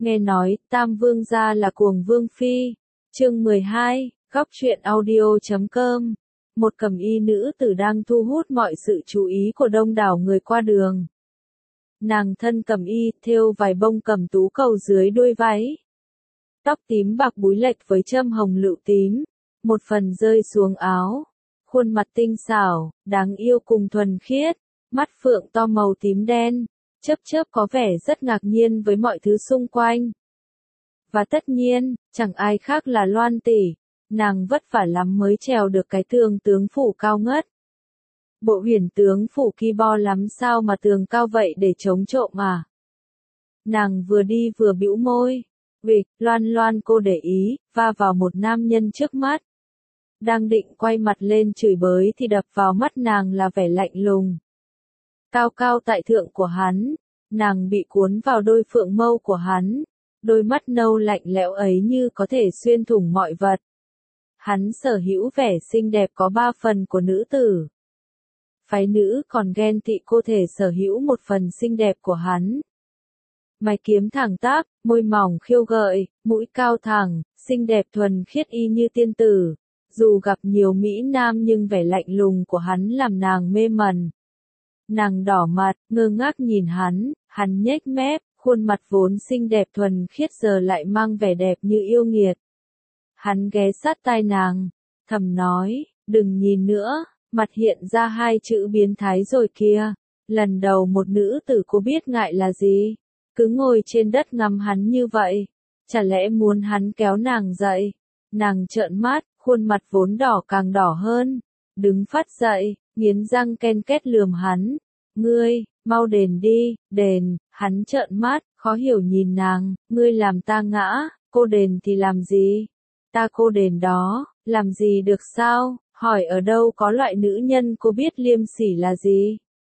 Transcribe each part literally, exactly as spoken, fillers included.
Nghe nói, Tam Vương gia là cuồng vương phi. Chương mười hai, góc truyện audio chấm com. Một cẩm y nữ tử đang thu hút mọi sự chú ý của đông đảo người qua đường. Nàng thân cẩm y, thêu vài bông cẩm tú cầu dưới đuôi váy. Tóc tím bạc búi lệch với châm hồng lựu tím, một phần rơi xuống áo. Khuôn mặt tinh xảo, đáng yêu cùng thuần khiết, mắt phượng to màu tím đen, chớp chớp có vẻ rất ngạc nhiên với mọi thứ xung quanh. Và tất nhiên, chẳng ai khác là Loan tỷ, nàng vất vả lắm mới trèo được cái tường tướng phủ cao ngất. Bộ huyền tướng phủ ki bo lắm sao mà tường cao vậy để chống trộm à? Nàng vừa đi vừa bĩu môi. Vịch, Loan Loan cô để ý, va vào một nam nhân trước mắt. Đang định quay mặt lên chửi bới thì đập vào mắt nàng là vẻ lạnh lùng. Cao cao tại thượng của hắn, nàng bị cuốn vào đôi phượng mâu của hắn, đôi mắt nâu lạnh lẽo ấy như có thể xuyên thủng mọi vật. Hắn sở hữu vẻ xinh đẹp có ba phần của nữ tử. Phái nữ còn ghen tị cô thể sở hữu một phần xinh đẹp của hắn. Mày kiếm thẳng tắp, môi mỏng khiêu gợi, mũi cao thẳng, xinh đẹp thuần khiết y như tiên tử. Dù gặp nhiều mỹ nam nhưng vẻ lạnh lùng của hắn làm nàng mê mẩn. Nàng đỏ mặt, ngơ ngác nhìn hắn, hắn nhếch mép, khuôn mặt vốn xinh đẹp thuần khiết giờ lại mang vẻ đẹp như yêu nghiệt. Hắn ghé sát tai nàng, thầm nói, đừng nhìn nữa, mặt hiện ra hai chữ biến thái rồi kìa. Lần đầu một nữ tử cô biết ngại là gì, cứ ngồi trên đất ngắm hắn như vậy, chả lẽ muốn hắn kéo nàng dậy. Nàng trợn mắt, khuôn mặt vốn đỏ càng đỏ hơn, đứng phát dậy, nghiến răng ken két lườm hắn. Ngươi, mau đền đi, đền. Hắn trợn mắt, khó hiểu nhìn nàng, ngươi làm ta ngã, cô đền thì làm gì? Ta cô đền đó, làm gì được sao? Hỏi ở đâu có loại nữ nhân cô biết liêm sỉ là gì?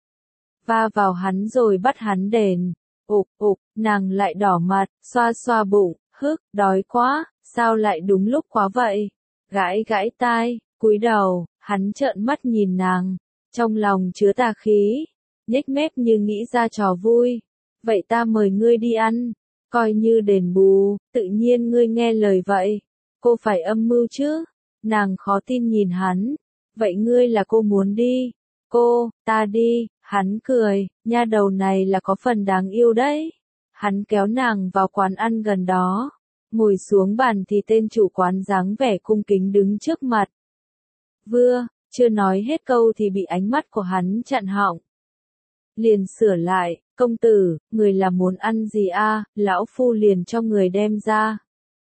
Va vào hắn rồi bắt hắn đền. Ục ục, nàng lại đỏ mặt, xoa xoa bụng, hức, đói quá, sao lại đúng lúc quá vậy? Gãi gãi tai, cúi đầu, hắn trợn mắt nhìn nàng, trong lòng chứa tà khí, nhếch mép như nghĩ ra trò vui. Vậy ta mời ngươi đi ăn, coi như đền bù, tự nhiên ngươi nghe lời vậy. Cô phải âm mưu chứ? Nàng khó tin nhìn hắn. Vậy ngươi là cô muốn đi? Cô, ta đi. Hắn cười, nha đầu này là có phần đáng yêu đấy. Hắn kéo nàng vào quán ăn gần đó. Ngồi xuống bàn thì tên chủ quán dáng vẻ cung kính đứng trước mặt. Vừa, chưa nói hết câu thì bị ánh mắt của hắn chặn họng. Liền sửa lại, công tử, người là muốn ăn gì a? Lão phu liền cho người đem ra.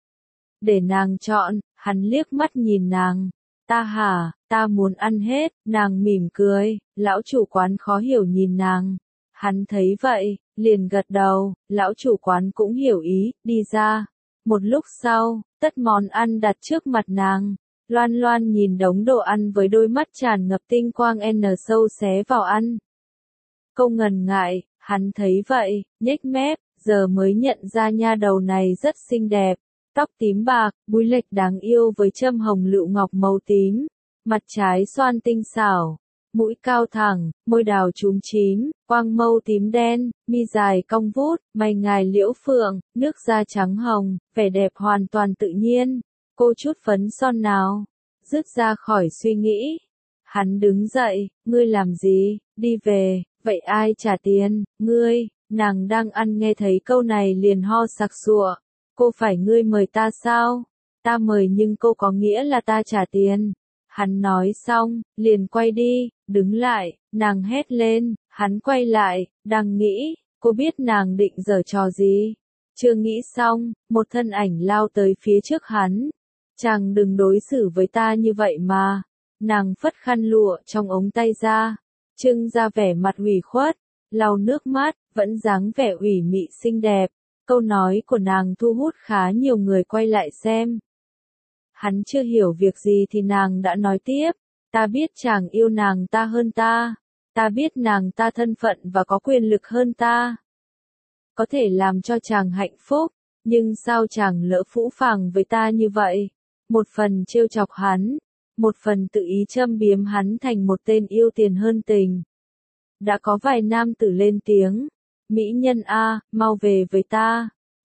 Để nàng chọn, hắn liếc mắt nhìn nàng. Ta hả, ta muốn ăn hết, nàng mỉm cười, lão chủ quán khó hiểu nhìn nàng. Hắn thấy vậy, liền gật đầu, lão chủ quán cũng hiểu ý, đi ra. Một lúc sau, tất món ăn đặt trước mặt nàng. Loan Loan nhìn đống đồ ăn với đôi mắt tràn ngập tinh quang n sâu xé vào ăn. Câu ngần ngại, hắn thấy vậy, nhếch mép, giờ mới nhận ra nha đầu này rất xinh đẹp. Tóc tím bạc, búi lệch đáng yêu với châm hồng lựu ngọc màu tím. Mặt trái xoan tinh xảo, mũi cao thẳng, môi đào chúm chím, quang mâu tím đen, mi dài cong vút, mày ngài liễu phượng, nước da trắng hồng, vẻ đẹp hoàn toàn tự nhiên. Cô chút phấn son nào, dứt ra khỏi suy nghĩ. Hắn đứng dậy, ngươi làm gì, đi về, vậy ai trả tiền, ngươi? Nàng đang ăn nghe thấy câu này liền ho sặc sụa. Cô phải ngươi mời ta sao? Ta mời nhưng cô có nghĩa là ta trả tiền. Hắn nói xong, liền quay đi, đứng lại, nàng hét lên, hắn quay lại, đang nghĩ, cô biết nàng định giở trò gì. Chưa nghĩ xong, một thân ảnh lao tới phía trước hắn. Chàng đừng đối xử với ta như vậy mà. Nàng phất khăn lụa trong ống tay ra, trưng ra vẻ mặt ủy khuất, lau nước mắt, vẫn dáng vẻ ủy mị xinh đẹp. Câu nói của nàng thu hút khá nhiều người quay lại xem. Hắn chưa hiểu việc gì thì nàng đã nói tiếp, ta biết chàng yêu nàng ta hơn ta, ta biết nàng ta thân phận và có quyền lực hơn ta. Có thể làm cho chàng hạnh phúc, nhưng sao chàng lỡ phũ phàng với ta như vậy? Một phần trêu chọc hắn, một phần tự ý châm biếm hắn thành một tên yêu tiền hơn tình. Đã có vài nam tử lên tiếng, mỹ nhân a, mau về với ta,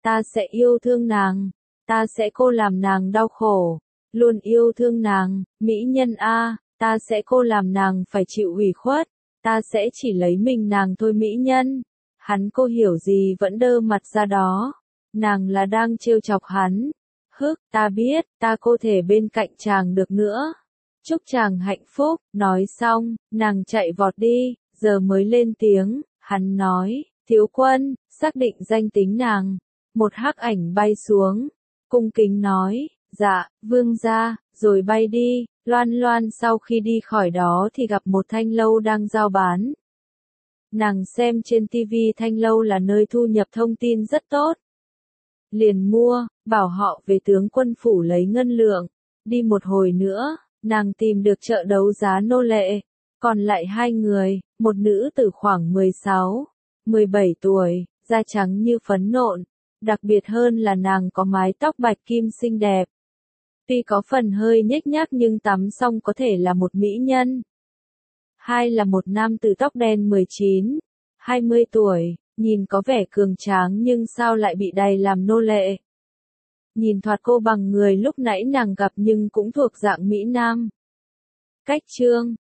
ta sẽ yêu thương nàng, ta sẽ cô làm nàng đau khổ, luôn yêu thương nàng, mỹ nhân a, ta sẽ cô làm nàng phải chịu ủy khuất, ta sẽ chỉ lấy mình nàng thôi mỹ nhân. Hắn cô hiểu gì vẫn đơ mặt ra đó, nàng là đang trêu chọc hắn. Hức, ta biết, ta cô thể bên cạnh chàng được nữa. Chúc chàng hạnh phúc, nói xong, nàng chạy vọt đi, giờ mới lên tiếng, hắn nói, thiếu quân, xác định danh tính nàng. Một hắc ảnh bay xuống, cung kính nói, dạ, vương gia, rồi bay đi. Loan Loan sau khi đi khỏi đó thì gặp một thanh lâu đang giao bán. Nàng xem trên tivi thanh lâu là nơi thu nhập thông tin rất tốt. Liền mua, bảo họ về tướng quân phủ lấy ngân lượng. Đi một hồi nữa, nàng tìm được chợ đấu giá nô lệ. Còn lại hai người, một nữ tử khoảng mười sáu, mười bảy tuổi, da trắng như phấn nộn. Đặc biệt hơn là nàng có mái tóc bạch kim xinh đẹp. Tuy có phần hơi nhếch nhác nhưng tắm xong có thể là một mỹ nhân. Hai là một nam tử tóc đen mười chín, hai mươi tuổi, nhìn có vẻ cường tráng nhưng sao lại bị đày làm nô lệ. Nhìn thoạt cô bằng người lúc nãy nàng gặp nhưng cũng thuộc dạng Mỹ Nam. Cách chương